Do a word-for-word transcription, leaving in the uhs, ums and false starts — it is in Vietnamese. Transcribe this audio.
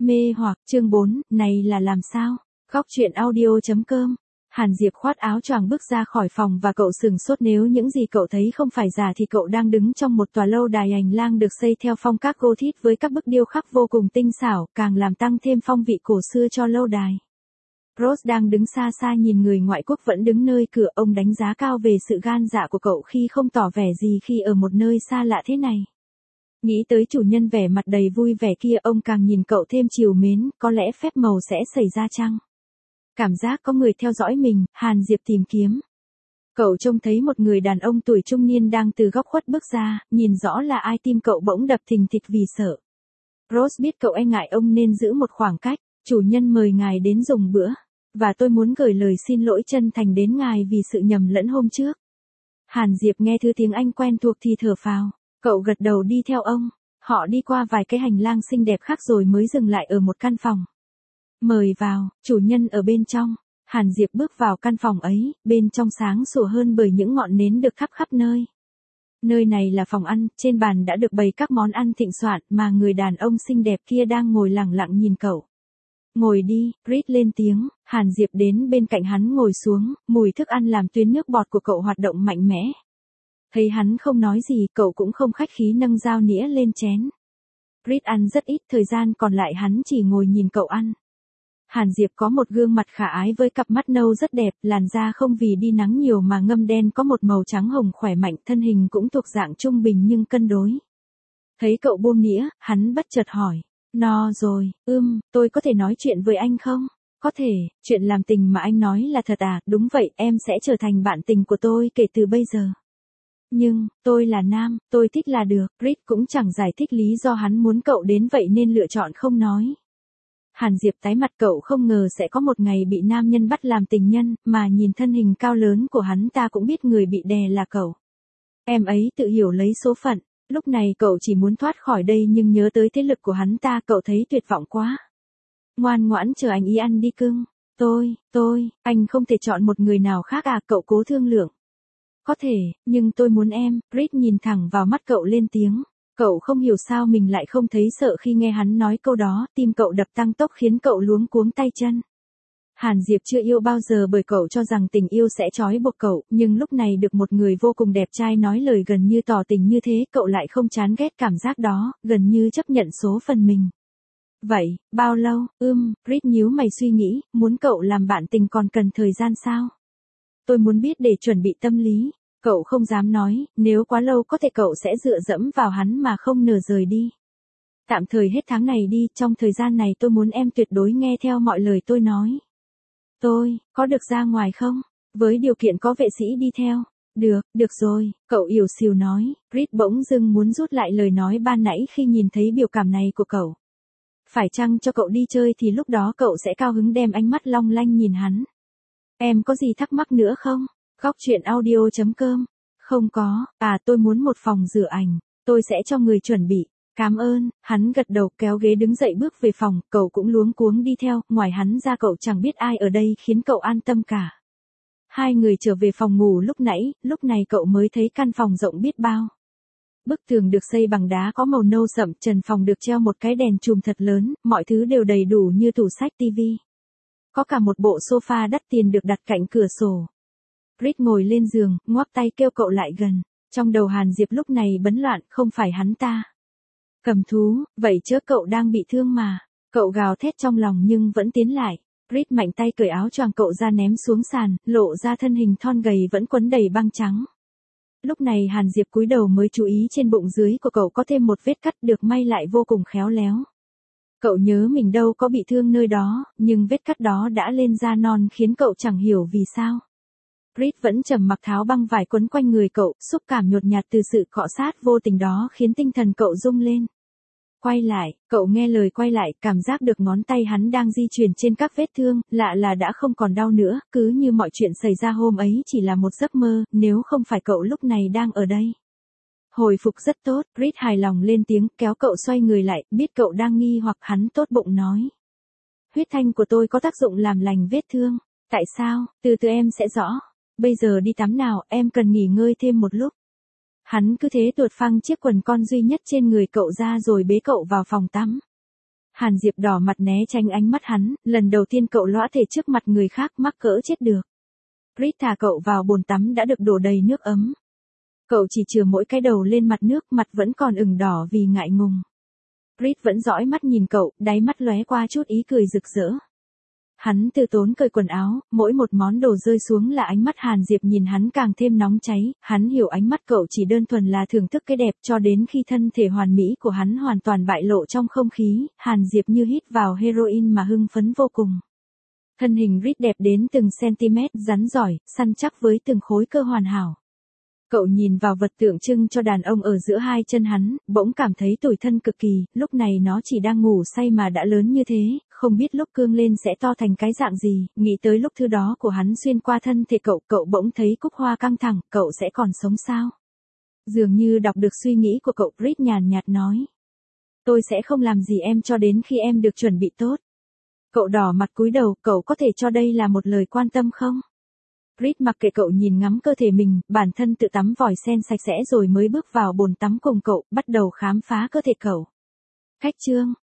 Mê hoặc, chương bốn, này là làm sao? Góc truyện audio chấm com. Hàn Diệp khoát áo choàng bước ra khỏi phòng và cậu sừng sốt, nếu những gì cậu thấy không phải giả thì cậu đang đứng trong một tòa lâu đài hành lang được xây theo phong cách Gothic với các bức điêu khắc vô cùng tinh xảo, càng làm tăng thêm phong vị cổ xưa cho lâu đài. Rose đang đứng xa xa nhìn người ngoại quốc vẫn đứng nơi cửa, ông đánh giá cao về sự gan dạ của cậu khi không tỏ vẻ gì khi ở một nơi xa lạ thế này. Nghĩ tới chủ nhân vẻ mặt đầy vui vẻ kia, ông càng nhìn cậu thêm trìu mến, có lẽ phép màu sẽ xảy ra chăng? Cảm giác có người theo dõi mình, Hàn Diệp tìm kiếm. Cậu trông thấy một người đàn ông tuổi trung niên đang từ góc khuất bước ra, nhìn rõ là ai, tim cậu bỗng đập thình thịch vì sợ. Rose biết cậu e ngại ông nên giữ một khoảng cách. Chủ nhân mời ngài đến dùng bữa, và tôi muốn gửi lời xin lỗi chân thành đến ngài vì sự nhầm lẫn hôm trước. Hàn Diệp nghe thứ tiếng Anh quen thuộc thì thở phào. Cậu gật đầu đi theo ông. Họ đi qua vài cái hành lang xinh đẹp khác rồi mới dừng lại ở một căn phòng. Mời vào, chủ nhân ở bên trong. Hàn Diệp bước vào căn phòng ấy, bên trong sáng sủa hơn bởi những ngọn nến được thắp khắp nơi. Nơi này là phòng ăn, trên bàn đã được bày các món ăn thịnh soạn mà người đàn ông xinh đẹp kia đang ngồi lặng lặng nhìn cậu. Ngồi đi, Reed lên tiếng. Hàn Diệp đến bên cạnh hắn ngồi xuống, mùi thức ăn làm tuyến nước bọt của cậu hoạt động mạnh mẽ. Thấy hắn không nói gì, cậu cũng không khách khí nâng dao nĩa lên chén. Reed ăn rất ít, thời gian còn lại hắn chỉ ngồi nhìn cậu ăn. Hàn Diệp có một gương mặt khả ái với cặp mắt nâu rất đẹp, làn da không vì đi nắng nhiều mà ngâm đen, có một màu trắng hồng khỏe mạnh, thân hình cũng thuộc dạng trung bình nhưng cân đối. Thấy cậu buông nĩa, hắn bất chợt hỏi. No rồi, ưm, tôi có thể nói chuyện với anh không? Có thể, chuyện làm tình mà anh nói là thật à? Đúng vậy, em sẽ trở thành bạn tình của tôi kể từ bây giờ. Nhưng, tôi là nam, tôi thích là được. Reed cũng chẳng giải thích lý do hắn muốn cậu đến vậy nên lựa chọn không nói. Hàn Diệp tái mặt, cậu không ngờ sẽ có một ngày bị nam nhân bắt làm tình nhân, mà nhìn thân hình cao lớn của hắn ta cũng biết người bị đè là cậu. Em ấy tự hiểu lấy số phận. Lúc này cậu chỉ muốn thoát khỏi đây nhưng nhớ tới thế lực của hắn ta, cậu thấy tuyệt vọng quá. Ngoan ngoãn chờ anh ý ăn đi cưng. Tôi, tôi, anh không thể chọn một người nào khác à? Cậu cố thương lượng. Có thể, nhưng tôi muốn em. Reed nhìn thẳng vào mắt cậu lên tiếng. Cậu không hiểu sao mình lại không thấy sợ khi nghe hắn nói câu đó, tim cậu đập tăng tốc khiến cậu luống cuống tay chân. Hàn Diệp chưa yêu bao giờ bởi cậu cho rằng tình yêu sẽ trói buộc cậu, nhưng lúc này được một người vô cùng đẹp trai nói lời gần như tỏ tình như thế, cậu lại không chán ghét cảm giác đó, gần như chấp nhận số phần mình. Vậy, bao lâu? Ưm, Reed nhíu mày suy nghĩ, muốn cậu làm bạn tình còn cần thời gian sao? Tôi muốn biết để chuẩn bị tâm lý. Cậu không dám nói, nếu quá lâu có thể cậu sẽ dựa dẫm vào hắn mà không nỡ rời đi. Tạm thời hết tháng này đi, trong thời gian này tôi muốn em tuyệt đối nghe theo mọi lời tôi nói. Tôi, có được ra ngoài không? Với điều kiện có vệ sĩ đi theo. Được, được rồi, cậu ỉu xìu nói. Reed bỗng dưng muốn rút lại lời nói ban nãy khi nhìn thấy biểu cảm này của cậu. Phải chăng cho cậu đi chơi thì lúc đó cậu sẽ cao hứng đem ánh mắt long lanh nhìn hắn. Em có gì thắc mắc nữa không? Góc truyện audio chấm com. Không có, à tôi muốn một phòng rửa ảnh, tôi sẽ cho người chuẩn bị. Cảm ơn, hắn gật đầu kéo ghế đứng dậy bước về phòng, cậu cũng luống cuống đi theo, ngoài hắn ra cậu chẳng biết ai ở đây khiến cậu an tâm cả. Hai người trở về phòng ngủ lúc nãy, lúc này cậu mới thấy căn phòng rộng biết bao. Bức tường được xây bằng đá có màu nâu sậm, trần phòng được treo một cái đèn chùm thật lớn, mọi thứ đều đầy đủ như tủ sách, tivi. Có cả một bộ sofa đắt tiền được đặt cạnh cửa sổ. Reed ngồi lên giường, ngoắc tay kêu cậu lại gần. Trong đầu Hàn Diệp lúc này bấn loạn, không phải hắn ta. Cầm thú, vậy chớ cậu đang bị thương mà. Cậu gào thét trong lòng nhưng vẫn tiến lại. Reed mạnh tay cởi áo choàng cậu ra ném xuống sàn, lộ ra thân hình thon gầy vẫn quấn đầy băng trắng. Lúc này Hàn Diệp cúi đầu mới chú ý trên bụng dưới của cậu có thêm một vết cắt được may lại vô cùng khéo léo. Cậu nhớ mình đâu có bị thương nơi đó, nhưng vết cắt đó đã lên da non khiến cậu chẳng hiểu vì sao. Reed vẫn trầm mặc tháo băng vải quấn quanh người cậu, xúc cảm nhột nhạt từ sự cọ sát vô tình đó khiến tinh thần cậu rung lên. Quay lại, cậu nghe lời quay lại, cảm giác được ngón tay hắn đang di chuyển trên các vết thương, lạ là đã không còn đau nữa, cứ như mọi chuyện xảy ra hôm ấy chỉ là một giấc mơ, nếu không phải cậu lúc này đang ở đây. Hồi phục rất tốt, Reed hài lòng lên tiếng, kéo cậu xoay người lại, biết cậu đang nghi hoặc hắn tốt bụng nói. Huyết thanh của tôi có tác dụng làm lành vết thương. Tại sao? Từ từ em sẽ rõ. Bây giờ đi tắm nào, em cần nghỉ ngơi thêm một lúc. Hắn cứ thế tuột phăng chiếc quần con duy nhất trên người cậu ra rồi bế cậu vào phòng tắm. Hàn Diệp đỏ mặt né tránh ánh mắt hắn, lần đầu tiên cậu lõa thể trước mặt người khác, mắc cỡ chết được. Reed thả cậu vào bồn tắm đã được đổ đầy nước ấm. Cậu chỉ chừa mỗi cái đầu lên mặt nước, mặt vẫn còn ửng đỏ vì ngại ngùng. Reed vẫn dõi mắt nhìn cậu, đáy mắt lóe qua chút ý cười rực rỡ. Hắn từ tốn cởi quần áo, mỗi một món đồ rơi xuống là ánh mắt Hàn Diệp nhìn hắn càng thêm nóng cháy, hắn hiểu ánh mắt cậu chỉ đơn thuần là thưởng thức cái đẹp, cho đến khi thân thể hoàn mỹ của hắn hoàn toàn bại lộ trong không khí, Hàn Diệp như hít vào heroin mà hưng phấn vô cùng. Thân hình Reed đẹp đến từng centimet, rắn giỏi, săn chắc với từng khối cơ hoàn hảo. Cậu nhìn vào vật tượng trưng cho đàn ông ở giữa hai chân hắn, bỗng cảm thấy tủi thân cực kỳ, lúc này nó chỉ đang ngủ say mà đã lớn như thế, không biết lúc cương lên sẽ to thành cái dạng gì, nghĩ tới lúc thứ đó của hắn xuyên qua thân thể cậu, cậu bỗng thấy cúc hoa căng thẳng, cậu sẽ còn sống sao? Dường như đọc được suy nghĩ của cậu, Reed nhàn nhạt nói. Tôi sẽ không làm gì em cho đến khi em được chuẩn bị tốt. Cậu đỏ mặt cúi đầu, cậu có thể cho đây là một lời quan tâm không? Reed mặc kệ cậu nhìn ngắm cơ thể mình, bản thân tự tắm vòi sen sạch sẽ rồi mới bước vào bồn tắm cùng cậu, bắt đầu khám phá cơ thể cậu. Khách chương